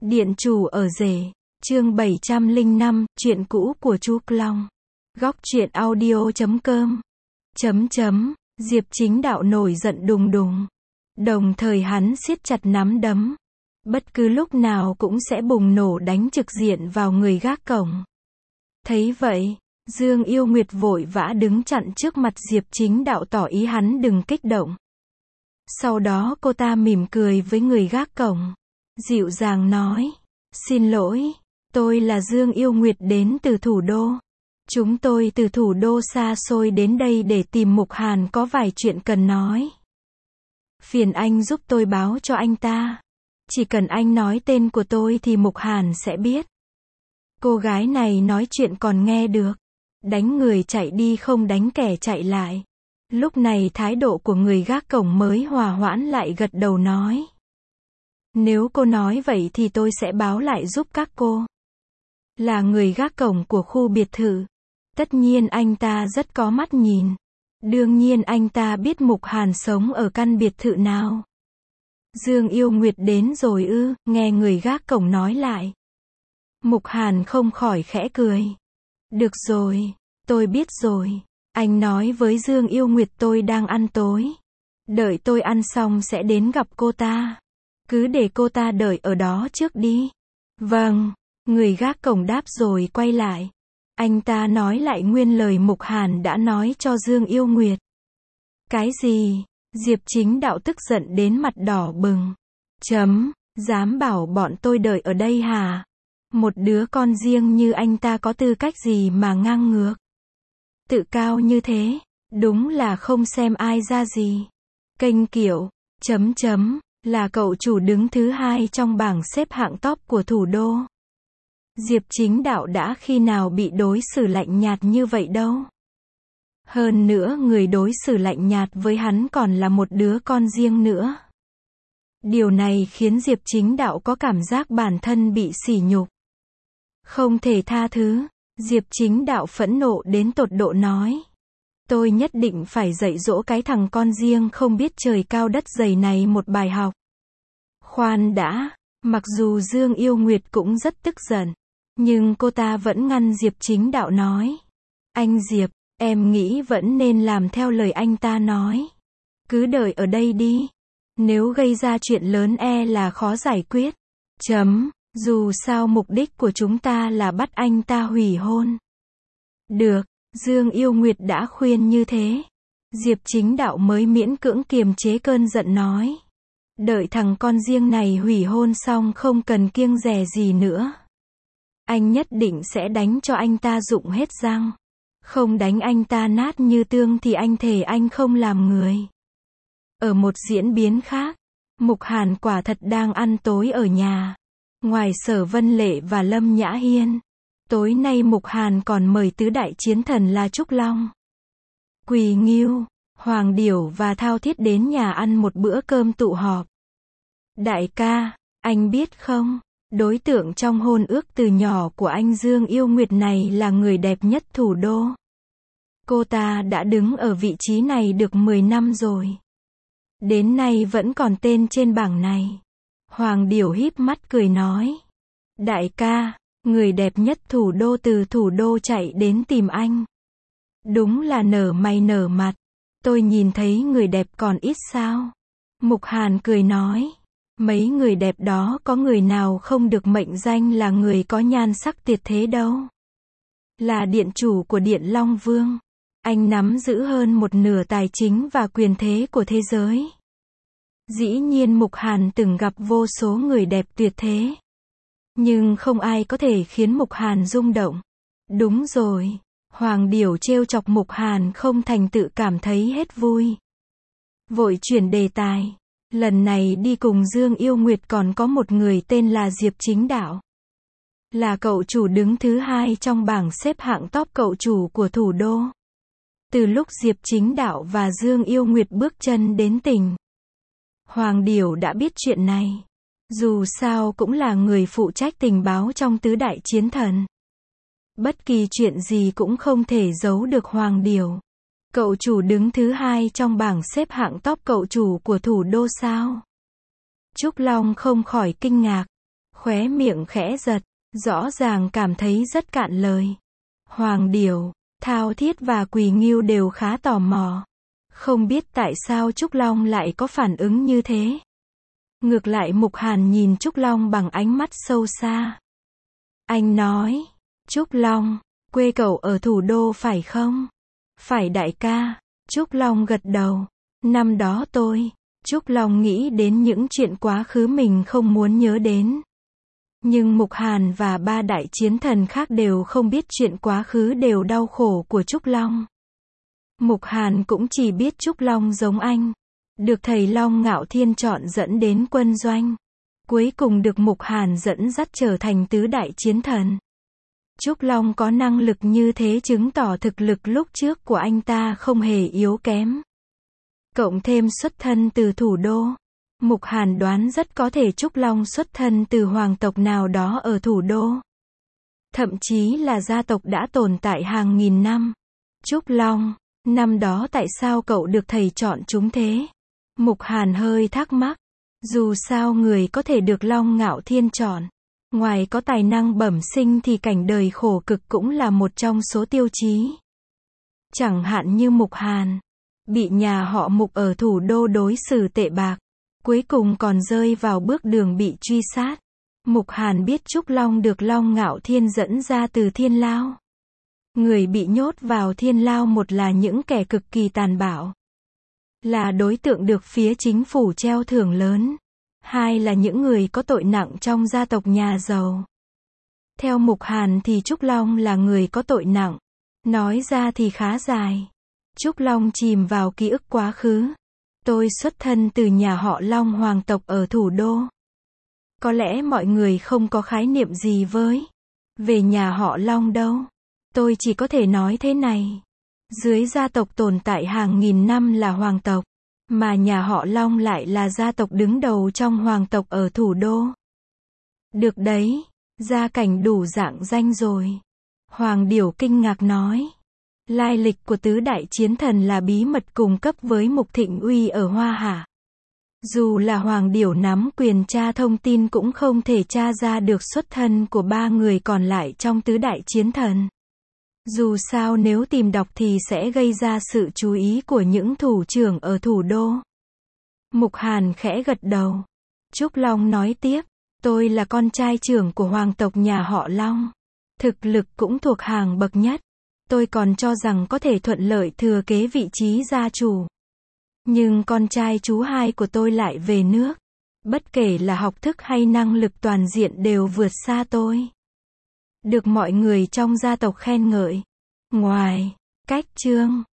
Điện chủ ở rể, chương 705, chuyện cũ của chú Long. Góc truyện audio.com. Diệp Chính Đạo nổi giận đùng đùng. Đồng thời hắn siết chặt nắm đấm. Bất cứ lúc nào cũng sẽ bùng nổ đánh trực diện vào người gác cổng. Thấy vậy, Dương Yêu Nguyệt vội vã đứng chặn trước mặt Diệp Chính Đạo tỏ ý hắn đừng kích động. Sau đó cô ta mỉm cười với người gác cổng. Dịu dàng nói, xin lỗi, tôi là Dương Yêu Nguyệt đến từ thủ đô. Chúng tôi từ thủ đô xa xôi đến đây để tìm Mục Hàn có vài chuyện cần nói. Phiền anh giúp tôi báo cho anh ta. Chỉ cần anh nói tên của tôi thì Mục Hàn sẽ biết. Cô gái này nói chuyện còn nghe được. Đánh người chạy đi không đánh kẻ chạy lại. Lúc này thái độ của người gác cổng mới hòa hoãn lại, gật đầu nói. Nếu cô nói vậy thì tôi sẽ báo lại giúp các cô. Là người gác cổng của khu biệt thự. Tất nhiên anh ta rất có mắt nhìn. Đương nhiên anh ta biết Mục Hàn sống ở căn biệt thự nào. Dương Yêu Nguyệt đến rồi ư? Nghe người gác cổng nói lại. Mục Hàn không khỏi khẽ cười. Được rồi, tôi biết rồi. Anh nói với Dương Yêu Nguyệt tôi đang ăn tối. Đợi tôi ăn xong sẽ đến gặp cô ta. Cứ để cô ta đợi ở đó trước đi. Vâng, người gác cổng đáp rồi quay lại. Anh ta nói lại nguyên lời Mục Hàn đã nói cho Dương Yêu Nguyệt. Cái gì? Diệp Chính Đạo tức giận đến mặt đỏ bừng. Dám bảo bọn tôi đợi ở đây hả? Một đứa con riêng như anh ta có tư cách gì mà ngang ngược? Tự cao như thế, đúng là không xem ai ra gì. Kênh Kiểu, là cậu chủ đứng thứ 2 trong bảng xếp hạng top của thủ đô. Diệp Chính Đạo đã khi nào bị đối xử lạnh nhạt như vậy đâu. Hơn nữa người đối xử lạnh nhạt với hắn còn là một đứa con riêng nữa. Điều này khiến Diệp Chính Đạo có cảm giác bản thân bị sỉ nhục. Không thể tha thứ. Diệp Chính Đạo phẫn nộ đến tột độ nói. Tôi nhất định phải dạy dỗ cái thằng con riêng không biết trời cao đất dày này một bài học. Khoan đã, mặc dù Dương Yêu Nguyệt cũng rất tức giận, nhưng cô ta vẫn ngăn Diệp Chính Đạo nói. Anh Diệp, em nghĩ vẫn nên làm theo lời anh ta nói. Cứ đợi ở đây đi. Nếu gây ra chuyện lớn là khó giải quyết. Dù sao mục đích của chúng ta là bắt anh ta hủy hôn. Được, Dương Yêu Nguyệt đã khuyên như thế. Diệp Chính Đạo mới miễn cưỡng kiềm chế cơn giận nói. Đợi thằng con riêng này hủy hôn xong không cần kiêng dè gì nữa. Anh nhất định sẽ đánh cho anh ta rụng hết răng. Không đánh anh ta nát như tương thì anh thề anh không làm người. Ở một diễn biến khác, Mục Hàn quả thật đang ăn tối ở nhà. Ngoài Sở Vân Lệ và Lâm Nhã Hiên, tối nay Mục Hàn còn mời tứ đại chiến thần là Trúc Long, Quỳ Ngưu, Hoàng Điểu và Thao Thiết đến nhà ăn một bữa cơm tụ họp. Đại ca, anh biết không, đối tượng trong hôn ước từ nhỏ của anh Dương Yêu Nguyệt này là người đẹp nhất thủ đô. Cô ta đã đứng ở vị trí này được 10 năm rồi. Đến nay vẫn còn tên trên bảng này. Hoàng Điểu híp mắt cười nói. Đại ca, người đẹp nhất thủ đô từ thủ đô chạy đến tìm anh. Đúng là nở mày nở mặt. Tôi nhìn thấy người đẹp còn ít sao? Mục Hàn cười nói. Mấy người đẹp đó có người nào không được mệnh danh là người có nhan sắc tuyệt thế đâu. Là điện chủ của Điện Long Vương. Anh nắm giữ hơn một nửa tài chính và quyền thế của thế giới. Dĩ nhiên Mục Hàn từng gặp vô số người đẹp tuyệt thế. Nhưng không ai có thể khiến Mục Hàn rung động. Đúng rồi, Hoàng Điểu trêu chọc Mục Hàn không thành tự cảm thấy hết vui. Vội chuyển đề tài. Lần này đi cùng Dương Yêu Nguyệt còn có một người tên là Diệp Chính Đạo. Là cậu chủ đứng thứ 2 trong bảng xếp hạng top cậu chủ của thủ đô. Từ lúc Diệp Chính Đạo và Dương Yêu Nguyệt bước chân đến tỉnh, Hoàng Điểu đã biết chuyện này. Dù sao cũng là người phụ trách tình báo trong tứ đại chiến thần. Bất kỳ chuyện gì cũng không thể giấu được Hoàng Điểu. Cậu chủ đứng thứ 2 trong bảng xếp hạng top cậu chủ của thủ đô sao? Trúc Long không khỏi kinh ngạc. Khóe miệng khẽ giật, rõ ràng cảm thấy rất cạn lời. Hoàng Điểu, Thao Thiết và Quỳ Ngưu đều khá tò mò. Không biết tại sao Trúc Long lại có phản ứng như thế. Ngược lại Mục Hàn nhìn Trúc Long bằng ánh mắt sâu xa. Anh nói, Trúc Long, quê cậu ở thủ đô phải không? Phải đại ca. Trúc Long gật đầu. Năm đó Trúc Long nghĩ đến những chuyện quá khứ mình không muốn nhớ đến. Nhưng Mục Hàn và ba đại chiến thần khác đều không biết chuyện quá khứ đều đau khổ của Trúc Long. Mục Hàn cũng chỉ biết Trúc Long giống anh. Được thầy Long Ngạo Thiên chọn dẫn đến quân doanh. Cuối cùng được Mục Hàn dẫn dắt trở thành tứ đại chiến thần. Trúc Long có năng lực như thế chứng tỏ thực lực lúc trước của anh ta không hề yếu kém. Cộng thêm xuất thân từ thủ đô. Mục Hàn đoán rất có thể Trúc Long xuất thân từ hoàng tộc nào đó ở thủ đô. Thậm chí là gia tộc đã tồn tại hàng nghìn năm. Trúc Long, năm đó tại sao cậu được thầy chọn chúng thế? Mục Hàn hơi thắc mắc. Dù sao người có thể được Long Ngạo Thiên chọn. Ngoài có tài năng bẩm sinh thì cảnh đời khổ cực cũng là một trong số tiêu chí. Chẳng hạn như Mục Hàn. Bị nhà họ Mục ở thủ đô đối xử tệ bạc. Cuối cùng còn rơi vào bước đường bị truy sát. Mục Hàn biết Trúc Long được Long Ngạo Thiên dẫn ra từ Thiên Lao. Người bị nhốt vào Thiên Lao một là những kẻ cực kỳ tàn bạo. Là đối tượng được phía chính phủ treo thưởng lớn. Hai là những người có tội nặng trong gia tộc nhà giàu. Theo Mục Hàn thì Trúc Long là người có tội nặng. Nói ra thì khá dài. Trúc Long chìm vào ký ức quá khứ. Tôi xuất thân từ nhà họ Long hoàng tộc ở thủ đô. Có lẽ mọi người không có khái niệm gì về nhà họ Long đâu. Tôi chỉ có thể nói thế này. Dưới gia tộc tồn tại hàng nghìn năm là hoàng tộc. Mà nhà họ Long lại là gia tộc đứng đầu trong hoàng tộc ở thủ đô. Được đấy, gia cảnh đủ rạng danh rồi. Hoàng Điểu kinh ngạc nói. Lai lịch của tứ đại chiến thần là bí mật cung cấp với Mục Thịnh Uy ở Hoa Hạ. Dù là Hoàng Điểu nắm quyền tra thông tin cũng không thể tra ra được xuất thân của ba người còn lại trong tứ đại chiến thần. Dù sao nếu tìm đọc thì sẽ gây ra sự chú ý của những thủ trưởng ở thủ đô. Mục Hàn khẽ gật đầu. Trúc Long nói tiếp, tôi là con trai trưởng của hoàng tộc nhà họ Long. Thực lực cũng thuộc hàng bậc nhất. Tôi còn cho rằng có thể thuận lợi thừa kế vị trí gia chủ. Nhưng con trai chú hai của tôi lại về nước. Bất kể là học thức hay năng lực toàn diện đều vượt xa tôi. Được mọi người trong gia tộc khen ngợi. Ngoài cách Trương